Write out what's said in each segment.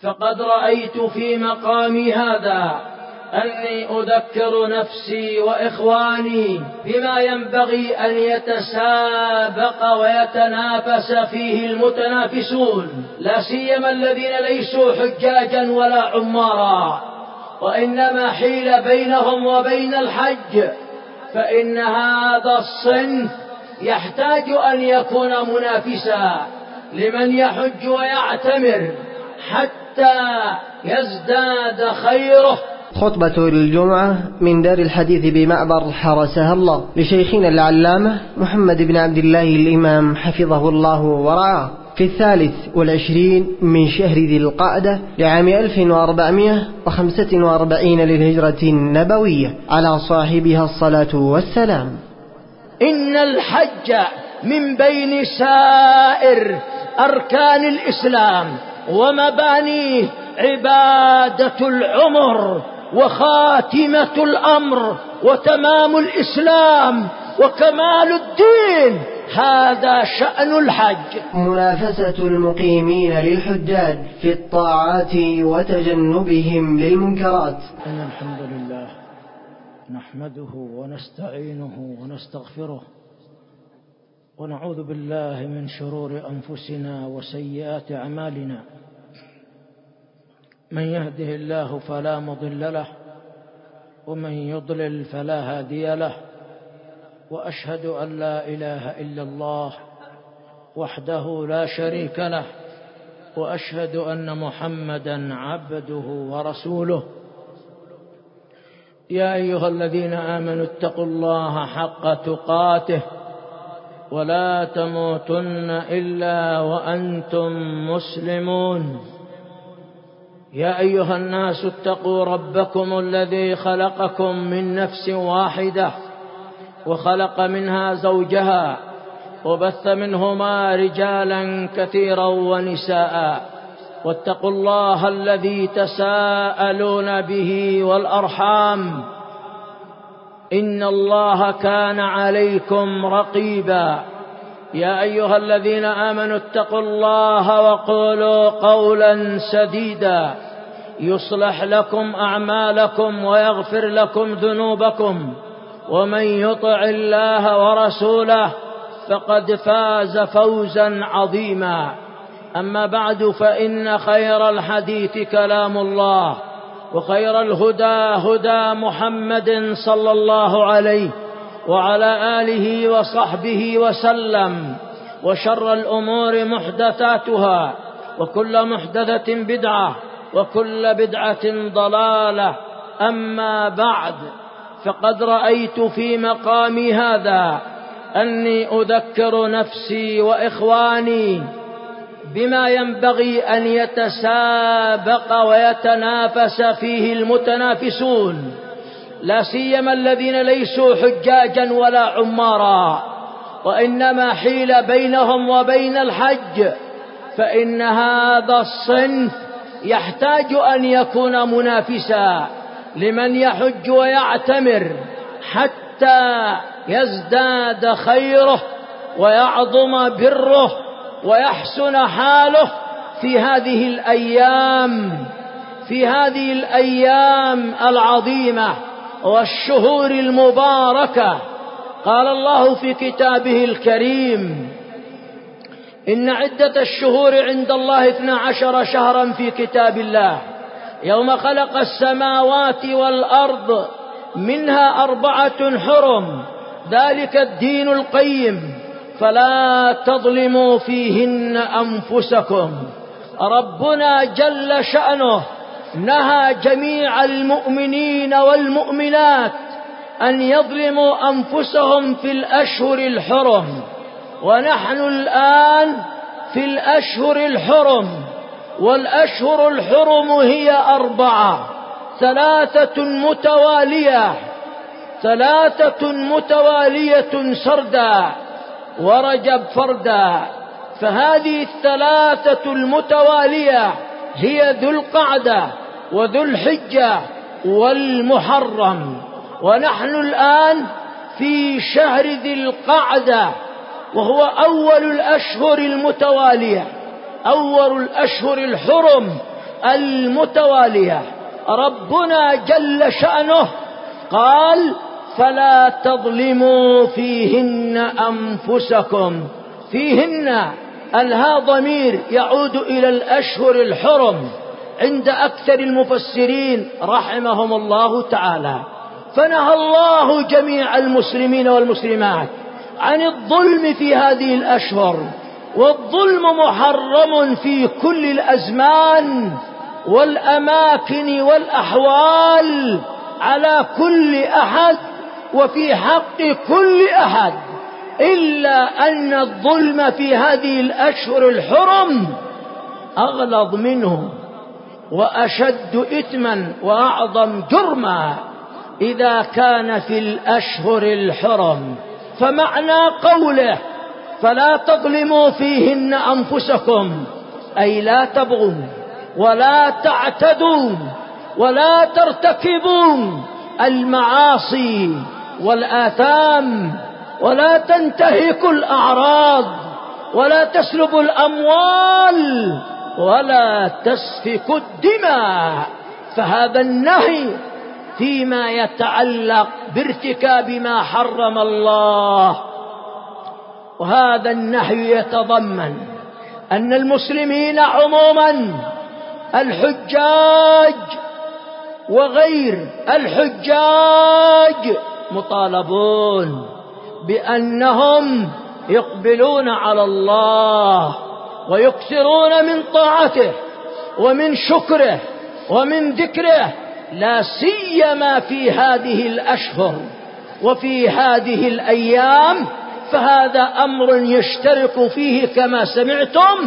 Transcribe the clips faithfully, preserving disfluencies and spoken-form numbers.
فقد رأيت في مقامي هذا أني أذكر نفسي وإخواني بما ينبغي أن يتسابق ويتنافس فيه المتنافسون، لا سيما الذين ليسوا حجاجا ولا عمارا، وإنما حيل بينهم وبين الحج، فإن هذا الصنف يحتاج أن يكون منافسا لمن يحج ويعتمر حتى يزداد خيره. خطبة الجمعة من دار الحديث بمعبر حرسها الله لشيخنا العلامة محمد بن عبد الله الإمام حفظه الله ورعاه، في الثالث والعشرين من شهر ذي القعدة لعام ألف وأربعمائة وخمسة وأربعين للهجرة النبوية، على صاحبها الصلاة والسلام. إن الحج من بين سائر أركان الإسلام ومبانيه عبادة العمر وخاتمة الأمر وتمام الإسلام وكمال الدين، هذا شأن الحج. منافسة المقيمين للحجاج في الطاعات وتجنبهم للمنكرات. إن الحمد لله نحمده ونستعينه ونستغفره ونعوذ بالله من شرور أنفسنا وسيئات أعمالنا، من يهده الله فلا مضل له ومن يضلل فلا هادي له، وأشهد أن لا إله إلا الله وحده لا شريك له، وأشهد أن محمدا عبده ورسوله. يا أيها الذين آمنوا اتقوا الله حق تقاته ولا تموتن إلا وأنتم مسلمون. يا أيها الناس اتقوا ربكم الذي خلقكم من نفس واحدة وخلق منها زوجها وبث منهما رجالا كثيرا ونساء، واتقوا الله الذي تساءلون به والأرحام، إن الله كان عليكم رقيبا. يا أيها الذين آمنوا اتقوا الله وقولوا قولا سديدا يصلح لكم أعمالكم ويغفر لكم ذنوبكم، ومن يطع الله ورسوله فقد فاز فوزا عظيما. أما بعد، فإن خير الحديث كلام الله، وخير الهدى هدى محمد صلى الله عليه وعلى آله وصحبه وسلم، وشر الأمور محدثاتها، وكل محدثة بدعة، وكل بدعة ضلالة. أما بعد، فقد رأيت في مقامي هذا أني أذكر نفسي وإخواني بما ينبغي أن يتسابق ويتنافس فيه المتنافسون، لا سيما الذين ليسوا حجاجا ولا عمارا، وإنما حيل بينهم وبين الحج، فإن هذا الصنف يحتاج أن يكون منافسا لمن يحج ويعتمر حتى يزداد خيره ويعظم بره ويحسن حاله في هذه الأيام في هذه الأيام العظيمة والشهور المباركة. قال الله في كتابه الكريم: إن عدة الشهور عند الله اثنا عشر شهرا في كتاب الله يوم خلق السماوات والأرض منها أربعة حرم ذلك الدين القيم فلا تظلموا فيهن أنفسكم. ربنا جل شأنه نهى جميع المؤمنين والمؤمنات أن يظلموا أنفسهم في الأشهر الحرم، ونحن الآن في الأشهر الحرم، والأشهر الحرم هي أربعة: ثلاثة متوالية ثلاثة متوالية سردا، ورجب فردا. فهذه الثلاثة المتوالية هي ذو القعدة وذو الحجة والمحرم، ونحن الآن في شهر ذي القعدة، وهو أول الأشهر المتوالية، أول الأشهر الحرم، المتوالية ربنا جل شأنه قال فلا تظلموا فيهن أنفسكم. فيهن الها ضمير يعود إلى الأشهر الحرم عند أكثر المفسرين رحمهم الله تعالى. فنهى الله جميع المسلمين والمسلمات عن الظلم في هذه الأشهر، والظلم محرم في كل الأزمان والأماكن والأحوال على كل أحد وفي حق كل أحد، إلا أن الظلم في هذه الأشهر الحرم أغلظ منه وأشد إثما وأعظم جرما إذا كان في الأشهر الحرم. فمعنى قوله فلا تظلموا فيهن أنفسكم أي لا تبغوا ولا تعتدوا ولا ترتكبوا المعاصي والآثام، ولا تنتهكوا الأعراض، ولا تسلبوا الأموال، ولا تسفكوا الدماء. فهذا النهي فيما يتعلق بارتكاب ما حرم الله، وهذا النهي يتضمن أن المسلمين عموما الحجاج وغير الحجاج مطالبون بأنهم يقبلون على الله ويكثرون من طاعته ومن شكره ومن ذكره، لا سيما في هذه الأشهر وفي هذه الأيام. فهذا أمر يشترك فيه كما سمعتم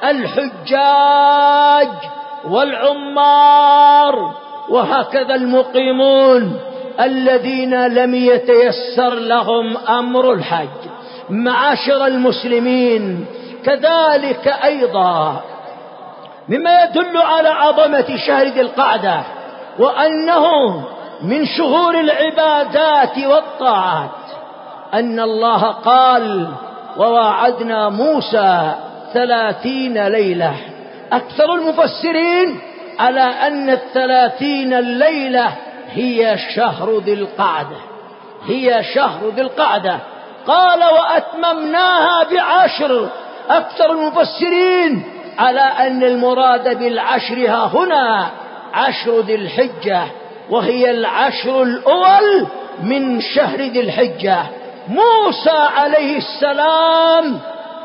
الحجاج والعمار، وهكذا المقيمون الذين لم يتيسر لهم أمر الحج. معاشر المسلمين، كذلك أيضا مما يدل على عظمة شهر ذي القعدة وأنه من شهور العبادات والطاعات أن الله قال وواعدنا موسى ثلاثين ليلة. أكثر المفسرين على أن الثلاثين الليلة هي شهر ذي القعدة، هي شهر ذي القعدة. قال وأتممناها بعشر. أكثر المفسرين على أن المراد بالعشر ها هنا عشر ذي الحجة، وهي العشر الأول من شهر ذي الحجة. موسى عليه السلام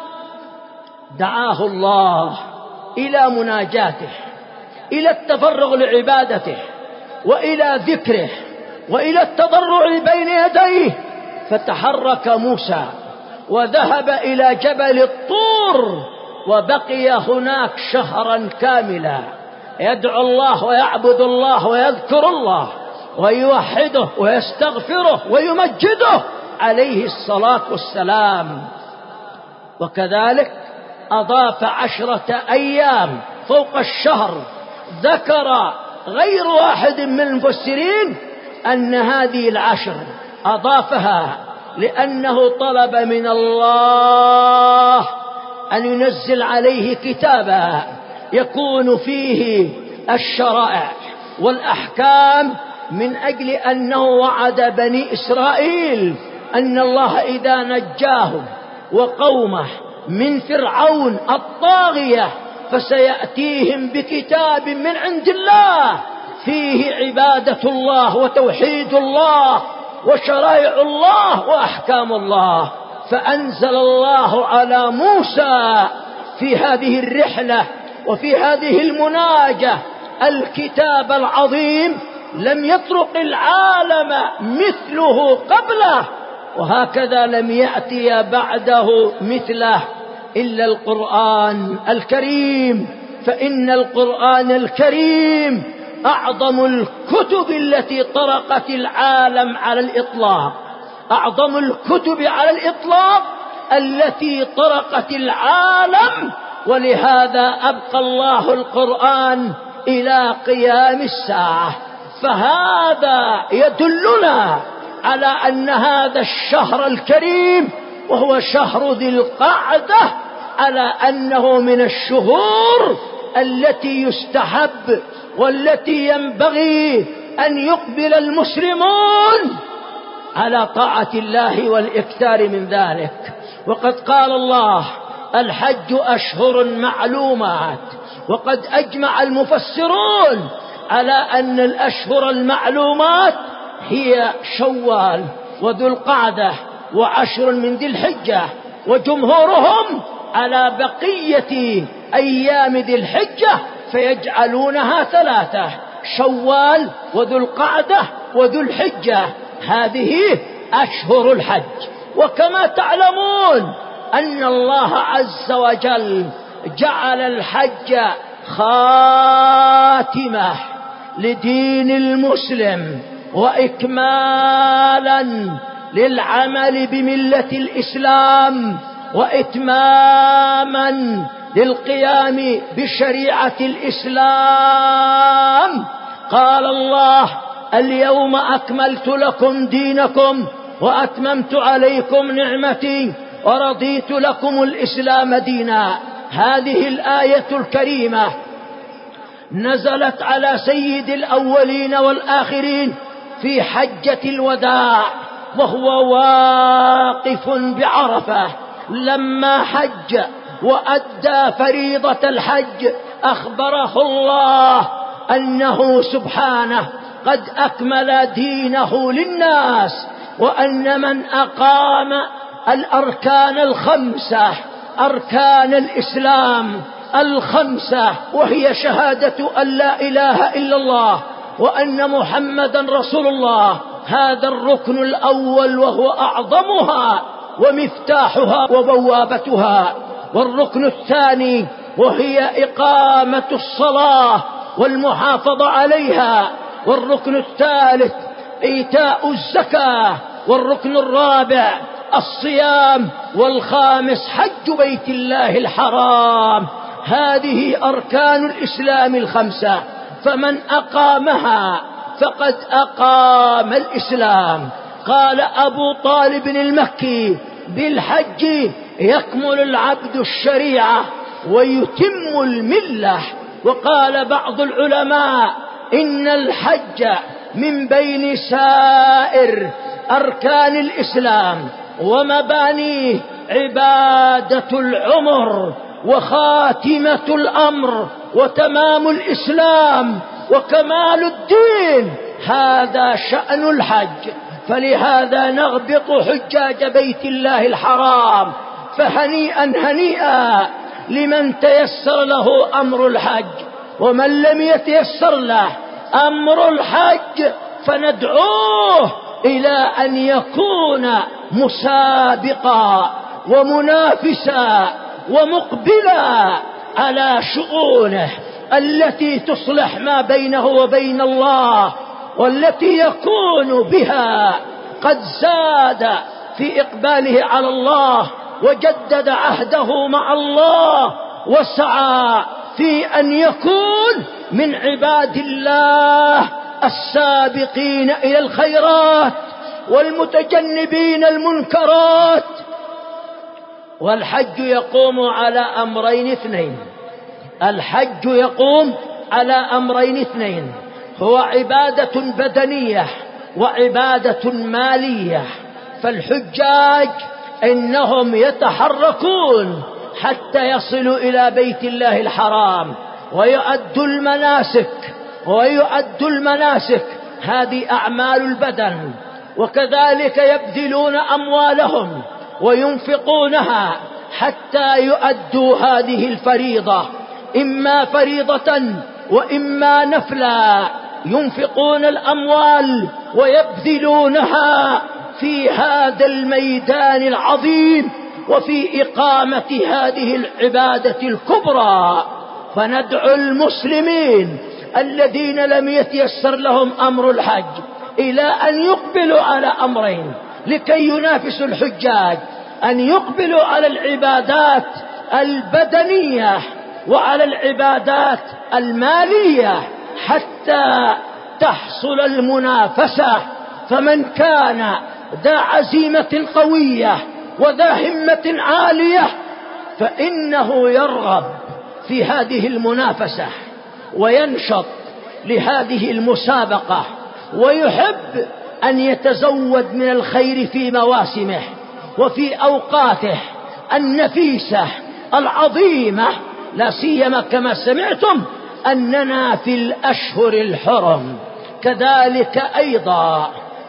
دعاه الله إلى مناجاته، إلى التفرغ لعبادته وإلى ذكره وإلى التضرع بين يديه، فتحرك موسى وذهب إلى جبل الطور وبقي هناك شهرا كاملا يدعو الله ويعبد الله ويذكر الله ويوحده ويستغفره ويمجده عليه الصلاة والسلام. وكذلك أضاف عشرة أيام فوق الشهر. ذكر غير واحد من المفسرين أن هذه العشر أضافها لأنه طلب من الله أن ينزل عليه كتابا يكون فيه الشرائع والأحكام، من أجل أنه وعد بني إسرائيل أن الله إذا نجاهم وقومه من فرعون الطاغية فسيأتيهم بكتاب من عند الله فيه عبادة الله وتوحيد الله وشرائع الله وأحكام الله. فأنزل الله على موسى في هذه الرحلة وفي هذه المناجاة الكتاب العظيم لم يطرق العالم مثله قبله، وهكذا لم يأتي بعده مثله إلا القرآن الكريم. فإن القرآن الكريم أعظم الكتب التي طرقت العالم على الإطلاق، أعظم الكتب على الإطلاق التي طرقت العالم، ولهذا أبقى الله القرآن إلى قيام الساعة. فهذا يدلنا على أن هذا الشهر الكريم وهو شهر ذي القعدة على أنه من الشهور التي يستحب والتي ينبغي أن يقبل المسلمون على طاعة الله والإكثار من ذلك. وقد قال الله: الحج أشهر معلومات. وقد أجمع المفسرون على أن الأشهر المعلومات هي شوال وذو القعدة وعشر من ذي الحجة، وجمهورهم على بقية أيام ذي الحجة فيجعلونها ثلاثة: شوال وذو القعدة وذو الحجة. هذه أشهر الحج. وكما تعلمون أن الله عز وجل جعل الحج خاتمة لدين المسلم وإكمالا للعمل بملة الإسلام وإتماما للقيام بشريعة الإسلام. قال الله: اليوم أكملت لكم دينكم وأتممت عليكم نعمتي ورضيت لكم الإسلام دينا. هذه الآية الكريمة نزلت على سيد الأولين والآخرين في حجة الوداع وهو واقف بعرفة، لما حج وأدى فريضة الحج أخبره الله أنه سبحانه قد أكمل دينه للناس، وأن من أقام الأركان الخمسة، أركان الإسلام الخمسة، وهي شهادة أن لا إله إلا الله وأن محمدا رسول الله، هذا الركن الأول وهو أعظمها ومفتاحها وبوابتها. والركن الثاني وهي إقامة الصلاة والمحافظة عليها. والركن الثالث إيتاء الزكاة. والركن الرابع الصيام. والخامس حج بيت الله الحرام. هذه أركان الإسلام الخمسة، فمن أقامها فقد أقام الإسلام. قال أبو طالب المكي: بالحج يكمل العبد الشريعة ويتم الملة. وقال بعض العلماء: إن الحج من بين سائر أركان الإسلام ومبانيه عبادة العمر وخاتمة الأمر وتمام الإسلام وكمال الدين. هذا شأن الحج. فلهذا نغبط حجاج بيت الله الحرام، فهنيئا هنيئا لمن تيسر له أمر الحج، ومن لم يتيسر له أمر الحج فندعوه إلى أن يكون مسابقا ومنافسا ومقبلا على شؤونه التي تصلح ما بينه وبين الله، والتي يكون بها قد زاد في إقباله على الله وجدد عهده مع الله وسعى في أن يكون من عباد الله السابقين إلى الخيرات والمتجنبين المنكرات. والحج يقوم على أمرين اثنين. الحج يقوم على أمرين اثنين: هو عبادة بدنية وعبادة مالية. فالحجاج إنهم يتحركون حتى يصلوا إلى بيت الله الحرام ويؤدوا المناسك ويؤدوا المناسك هذه أعمال البدن، وكذلك يبذلون أموالهم وينفقونها حتى يؤدوا هذه الفريضة، إما فريضة وإما نفلا. ينفقون الأموال ويبذلونها في هذا الميدان العظيم وفي إقامة هذه العبادة الكبرى. فندعو المسلمين الذين لم يتيسر لهم أمر الحج إلى أن يقبلوا على أمرين لكي ينافسوا الحجاج: أن يقبلوا على العبادات البدنية وعلى العبادات المالية حتى تحصل المنافسة. فمن كان ذا عزيمة قوية وذا همة عالية فإنه يرغب في هذه المنافسة وينشط لهذه المسابقة ويحب أن يتزود من الخير في مواسمه وفي أوقاته النفيسة العظيمة، لا سيما كما سمعتم أننا في الأشهر الحرم. كذلك أيضا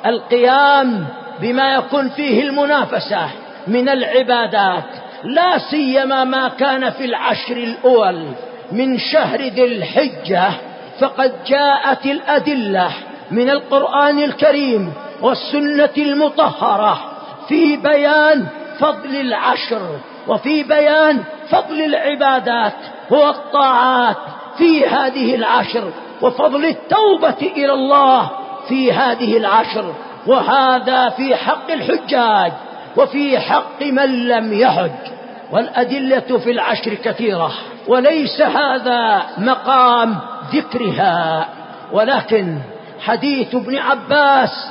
القيام بما يكون فيه المنافسة من العبادات، لا سيما ما كان في العشر الأول من شهر ذي الحجة، فقد جاءت الأدلة من القرآن الكريم والسنة المطهرة في بيان فضل العشر وفي بيان فضل العبادات والطاعات في هذه العشر، وفضل التوبة إلى الله في هذه العشر. وهذا في حق الحجاج وفي حق من لم يحج، والأدلة في العشر كثيرة وليس هذا مقام ذكرها. ولكن حديث ابن عباس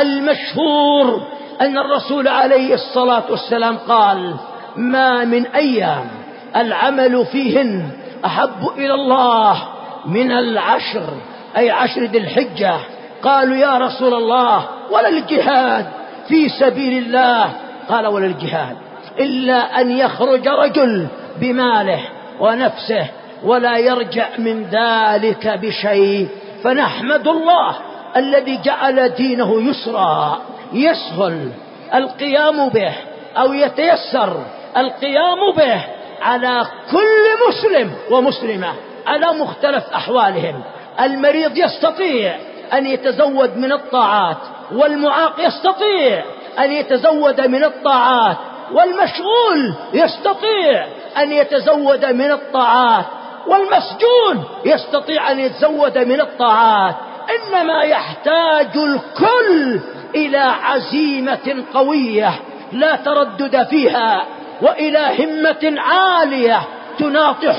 المشهور أن الرسول عليه الصلاة والسلام قال: ما من أيام العمل فيهن أحب إلى الله من العشر، أي عشر ذي الحجة. قالوا: يا رسول الله ولا الجهاد في سبيل الله؟ قال: ولا الجهاد إلا أن يخرج رجل بماله ونفسه ولا يرجع من ذلك بشيء. فنحمد الله الذي جعل دينه يسرا يسهل القيام به أو يتيسر القيام به على كل مسلم ومسلمة على مختلف أحوالهم. المريض يستطيع أن يتزود من الطاعات، والمعاق يستطيع أن يتزود من الطاعات، والمشغول يستطيع أن يتزود من الطاعات، والمسجون يستطيع أن يتزود من الطاعات. إنما يحتاج الكل إلى عزيمة قوية لا تردد فيها، وإلى همة عالية تناطح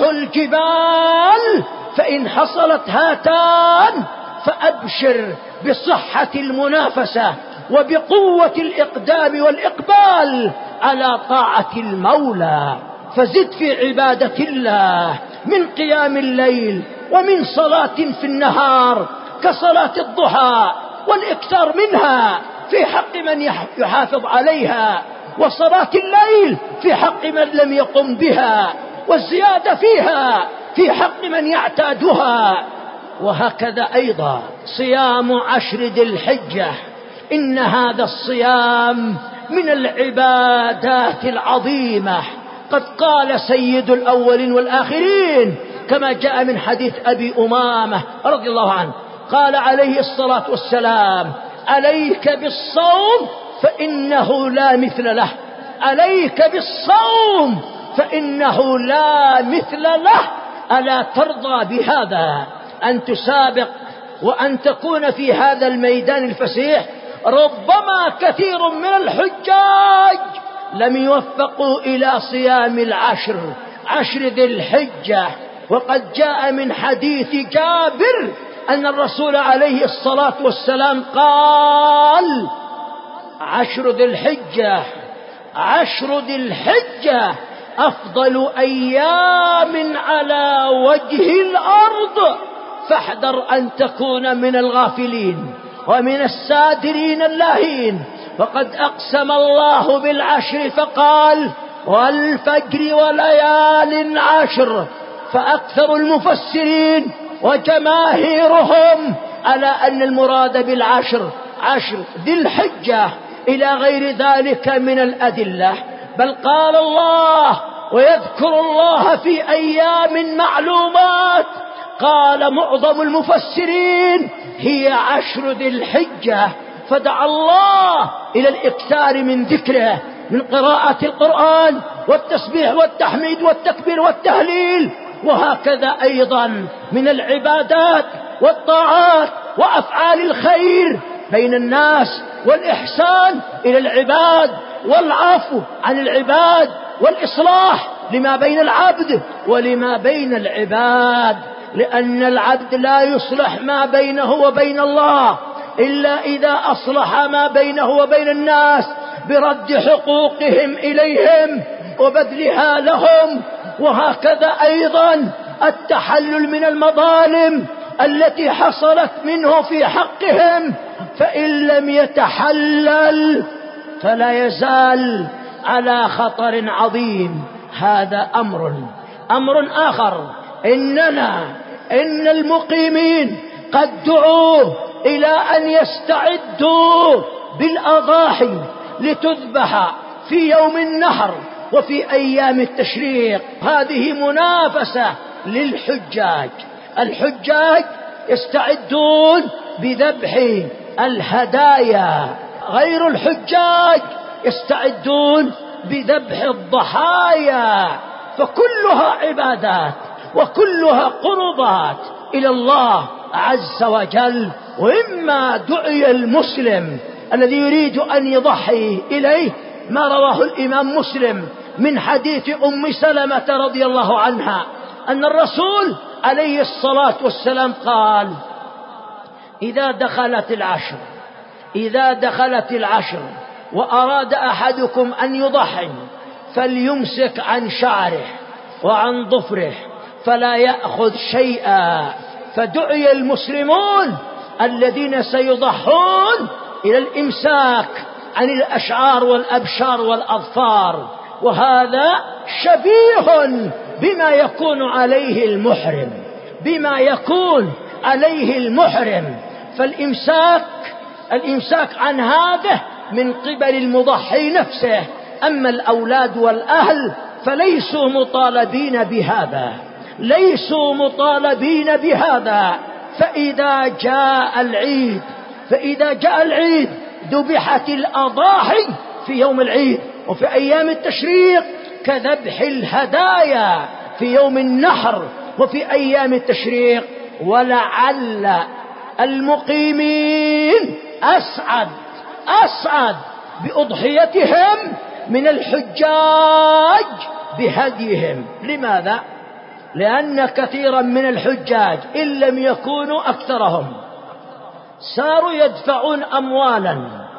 الجبال. فإن حصلت هاتان فأبشر بصحة المنافسة وبقوة الإقدام والإقبال على طاعة المولى. فزد في عبادة الله من قيام الليل ومن صلاة في النهار كصلاة الضحى، والإكثار منها في حق من يحافظ عليها، وصلاة الليل في حق من لم يقم بها، والزيادة فيها في حق من يعتادها. وهكذا أيضا صيام عشر ذي الحجة، إن هذا الصيام من العبادات العظيمة. قد قال سيد الأولين والآخرين كما جاء من حديث أبي أمامة رضي الله عنه، قال عليه الصلاة والسلام: عليك بالصوم فإنه لا مثل له، عليك بالصوم فإنه لا مثل له. ألا ترضى بهذا أن تسابق وأن تكون في هذا الميدان الفسيح؟ ربما كثير من الحجاج لم يوفقوا إلى صيام العشر عشر ذي الحجة. وقد جاء من حديث جابر أن الرسول عليه الصلاة والسلام قال: عشر ذي الحجة عشر ذي الحجة أفضل أيام على وجه الأرض، فاحذر أن تكون من الغافلين ومن السادرين اللاهين. فقد أقسم الله بالعشر فقال: والفجر وليال عشر. فأكثر المفسرين وجماهيرهم على أن المراد بالعشر عشر ذي الحجة إلى غير ذلك من الأدلة. بل قال الله: ويذكر الله في أيام معلومات. قال معظم المفسرين: هي عشر ذي الحجة. فدعا الله إلى الإكثار من ذكره، من قراءة القرآن والتسبيح والتحميد والتكبير والتهليل، وهكذا أيضا من العبادات والطاعات وأفعال الخير بين الناس، والإحسان إلى العباد، والعفو عن العباد، والإصلاح لما بين العبد ولما بين العباد. لأن العبد لا يصلح ما بينه وبين الله إلا إذا أصلح ما بينه وبين الناس برد حقوقهم إليهم وبذلها لهم، وهكذا أيضا التحلل من المظالم التي حصلت منه في حقهم، فإن لم يتحلل فلا يزال على خطر عظيم. هذا أمر أمر آخر، إننا إن المقيمين قد دعوا إلى أن يستعدوا بالأضاحي لتذبح في يوم النحر وفي أيام التشريق. هذه منافسة للحجاج، الحجاج يستعدون بذبح الهدايا، غير الحجاج يستعدون بذبح الضحايا، فكلها عبادات وكلها قربات إلى الله عز وجل. وإما دعي المسلم الذي يريد أن يضحي إليه ما رواه الإمام مسلم من حديث أم سلمة رضي الله عنها أن الرسول عليه الصلاة والسلام قال: إذا دخلت العشر إذا دخلت العشر وأراد أحدكم أن يضحي فليمسك عن شعره وعن ظفره فلا يأخذ شيئا. فدعي المسلمون الذين سيضحون إلى الإمساك عن الأشعار والأبشار والأظفار، وهذا شبيه بما يكون عليه المحرم بما يكون عليه المحرم فالإمساك الإمساك عن هذا من قبل المضحي نفسه. أما الأولاد والأهل فليسوا مطالبين بهذا ليسوا مطالبين بهذا فإذا جاء العيد فإذا جاء العيد ذبحت الأضاحي في يوم العيد وفي أيام التشريق، كذبح الهدايا في يوم النحر وفي أيام التشريق. ولعل المقيمين أسعد أسعد بأضحيتهم من الحجاج بهديهم. لماذا؟ لأن كثيرا من الحجاج إن لم يكونوا أكثرهم صاروا يدفعون أموالا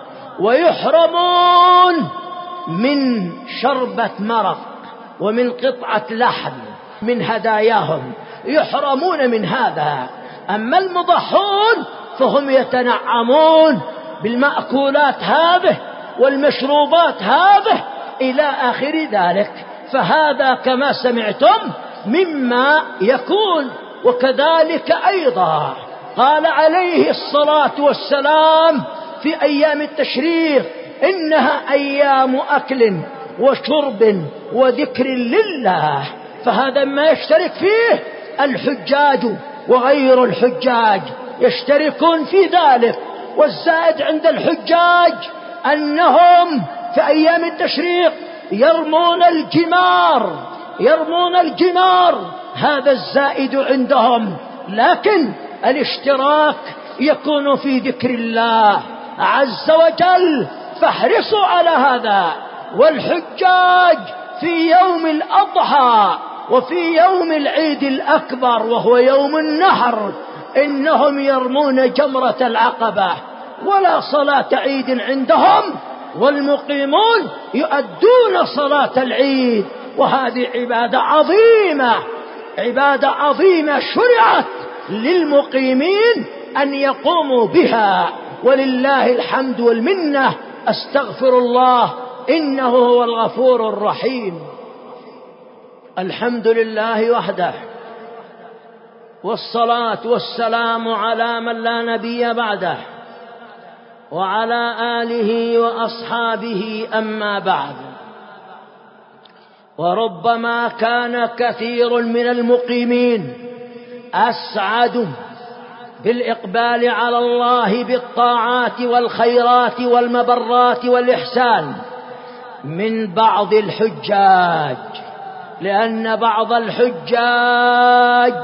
ويحرمون من شربة مرق ومن قطعة لحم من هداياهم، يحرمون من هذا. أما المضحون فهم يتنعمون بالمأكولات هذه والمشروبات هذه إلى آخر ذلك. فهذا كما سمعتم مما يكون. وكذلك أيضا قال عليه الصلاة والسلام في أيام التشريق: إنها أيام أكل وشرب وذكر لله. فهذا ما يشترك فيه الحجاج وغير الحجاج يشتركون في ذلك. والزائد عند الحجاج أنهم في أيام التشريق يرمون الجمار يرمون الجمار هذا الزائد عندهم، لكن الاشتراك يكون في ذكر الله عز وجل، فاحرصوا على هذا. والحجاج في يوم الأضحى وفي يوم العيد الأكبر وهو يوم النحر إنهم يرمون جمرة العقبة، ولا صلاة عيد عندهم، والمقيمون يؤدون صلاة العيد. وهذه عبادة عظيمة عبادة عظيمة شرعت للمقيمين أن يقوموا بها، ولله الحمد والمنة. أستغفر الله إنه هو الغفور الرحيم. الحمد لله وحده، والصلاة والسلام على من لا نبي بعده، وعلى آله وأصحابه. أما بعد، وربما كان كثير من المقيمين أسعد بالإقبال على الله بالطاعات والخيرات والمبرات والإحسان من بعض الحجاج، لأن بعض الحجاج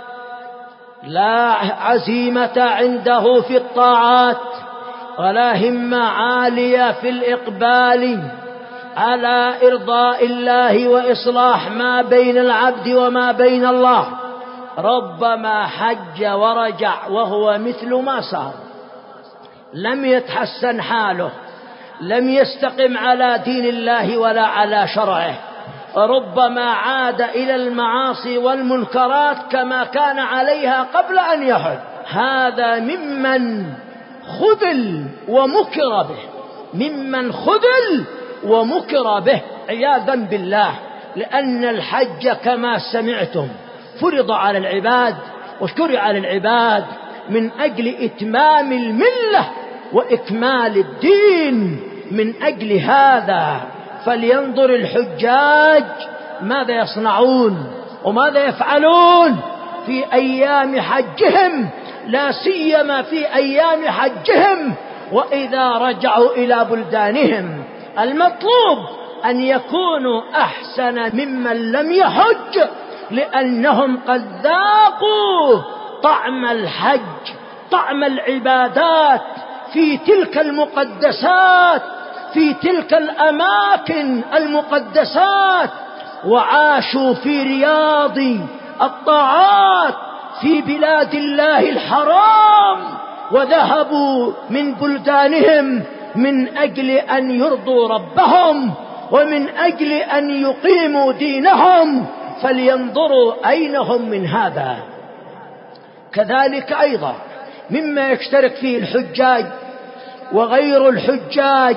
لا عزيمة عنده في الطاعات ولا همة عالية في الإقبال على إرضاء الله وإصلاح ما بين العبد وما بين الله. ربما حج ورجع وهو مثل ما صار، لم يتحسن حاله، لم يستقم على دين الله ولا على شرعه، ربما عاد إلى المعاصي والمنكرات كما كان عليها قبل أن يحج. هذا ممن خذل ومكر به، ممن خذل ومكر به عياذا بالله. لأن الحج كما سمعتم فرض على العباد وشرع للعباد من أجل إتمام الملة وإكمال الدين. من أجل هذا فلينظر الحجاج ماذا يصنعون وماذا يفعلون في أيام حجهم، لا سيما في أيام حجهم وإذا رجعوا إلى بلدانهم. المطلوب أن يكونوا أحسن ممن لم يحج، لأنهم قد ذاقوا طعم الحج، طعم العبادات في تلك المقدسات، في تلك الأماكن المقدسات، وعاشوا في رياض الطاعات في بلاد الله الحرام، وذهبوا من بلدانهم من أجل أن يرضوا ربهم ومن أجل أن يقيموا دينهم. فلينظروا أين هم من هذا. كذلك أيضا مما يشترك فيه الحجاج وغير الحجاج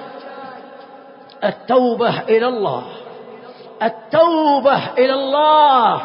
التوبة إلى الله، التوبة إلى الله.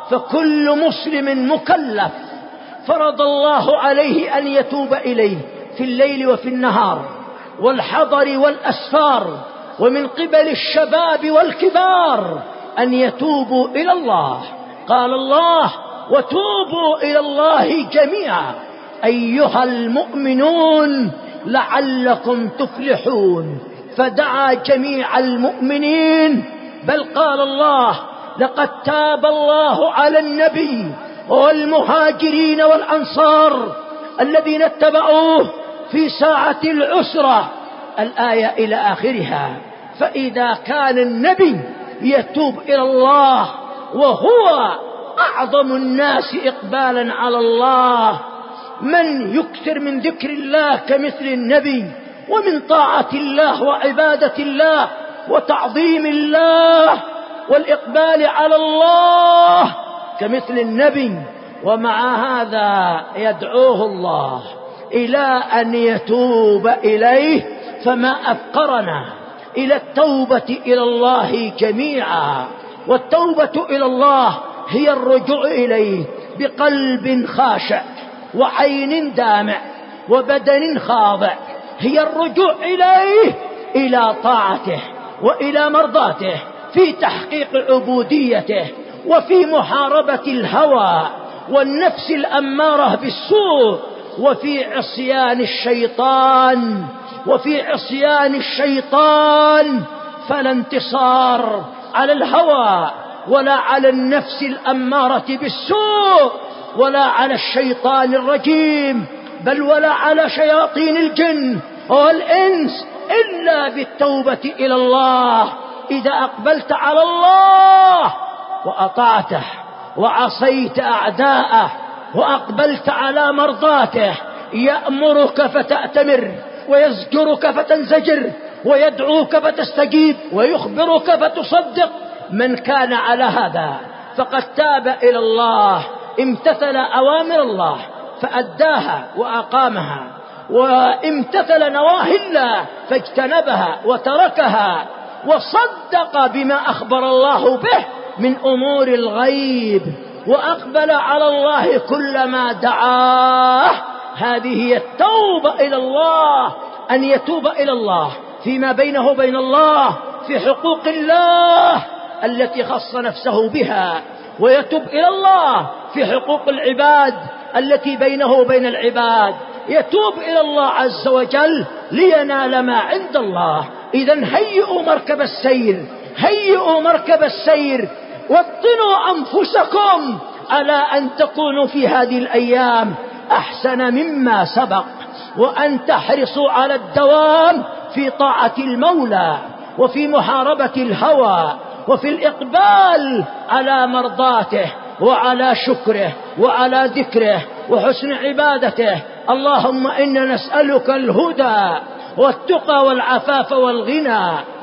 فكل مسلم مكلف فرض الله عليه أن يتوب إليه في الليل وفي النهار والحضر والأسفار، ومن قبل الشباب والكبار أن يتوبوا إلى الله. قال الله: وتوبوا إلى الله جميعا أيها المؤمنون لعلكم تفلحون. فدعا جميع المؤمنين، بل قال الله: لقد تاب الله على النبي والمهاجرين والأنصار الذين اتبعوه في ساعة العسرة، الآية إلى آخرها. فإذا كان النبي يتوب إلى الله وهو أعظم الناس إقبالا على الله، من يكثر من ذكر الله كمثل النبي، ومن طاعة الله وعبادة الله وتعظيم الله والإقبال على الله كمثل النبي. ومع هذا يدعوه الله إلى أن يتوب إليه. فما أفقرنا إلى التوبة إلى الله جميعا. والتوبة إلى الله هي الرجوع إليه بقلب خاشع وعين دامع وبدن خاضع، هي الرجوع إليه إلى طاعته وإلى مرضاته في تحقيق عبوديته وفي محاربة الهوى والنفس الأمارة بالسوء وفي عصيان الشيطان وفي عصيان الشيطان. فلا انتصار على الهوى ولا على النفس الأمارة بالسوء ولا على الشيطان الرجيم، بل ولا على شياطين الجن والإنس إلا بالتوبة إلى الله. إذا أقبلت على الله وأطعته وعصيت أعداءه وأقبلت على مرضاته، يأمرك فتأتمر ويزجرك فتنزجر ويدعوك فتستجيب ويخبرك فتصدق. من كان على هذا فقد تاب إلى الله، امتثل أوامر الله فأداها وأقامها، وامتثل نواهي الله فاجتنبها وتركها، وصدق بما أخبر الله به من أمور الغيب، وأقبل على الله كلما دعاه. هذه هي التوبة إلى الله، أن يتوب إلى الله فيما بينه وبين الله في حقوق الله التي خص نفسه بها، ويتوب إلى الله في حقوق العباد التي بينه وبين العباد، يتوب إلى الله عز وجل لينال ما عند الله. إذن هيئوا مركب السير، هيئوا مركب السير، وطنوا أنفسكم على أن تكونوا في هذه الأيام أحسن مما سبق، وأن تحرصوا على الدوام في طاعة المولى وفي محاربة الهوى وفي الإقبال على مرضاته وعلى شكره وعلى ذكره وحسن عبادته. اللهم إنا نسألك الهدى والتقى والعفاف والغنى،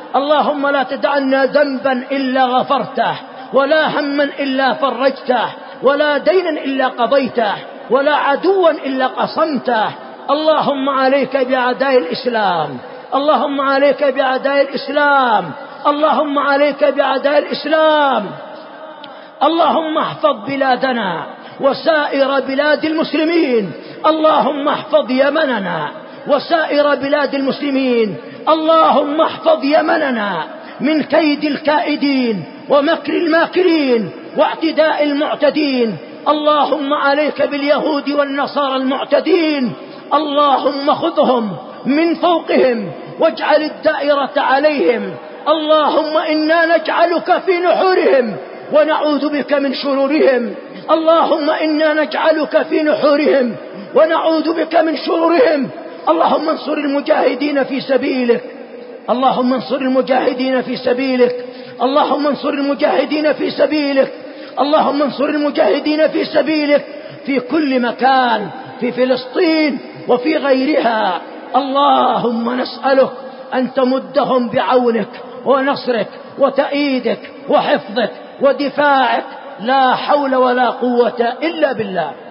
اللهم لا تدعنا ذنبا إلا غفرته، ولا هما إلا فرجته، ولا دينا إلا قضيته، ولا عدوا إلا قصمته. اللهم عليك بأعداء الإسلام، اللهم عليك بأعداء الإسلام، اللهم عليك بأعداء الإسلام. اللهم احفظ بلادنا وسائر بلاد المسلمين، اللهم احفظ يمننا وسائر بلاد المسلمين، اللهم احفظ يمننا من كيد الكائدين ومكر الماكرين واعتداء المعتدين. اللهم عليك باليهود والنصارى المعتدين، اللهم خذهم من فوقهم واجعل الدائرة عليهم. اللهم إنا نجعلك في نحورهم ونعوذ بك من شرورهم، اللهم إنا نجعلك في نحورهم ونعوذ بك من شرورهم. اللهم انصر المجاهدين في سبيلك، اللهم انصر المجاهدين في سبيلك، اللهم انصر المجاهدين في سبيلك، اللهم انصر المجاهدين في سبيلك في كل مكان، في فلسطين وفي غيرها. اللهم نسألك أن تمدهم بعونك ونصرك وتأييدك وحفظك ودفاعك، لا حول ولا قوة إلا بالله.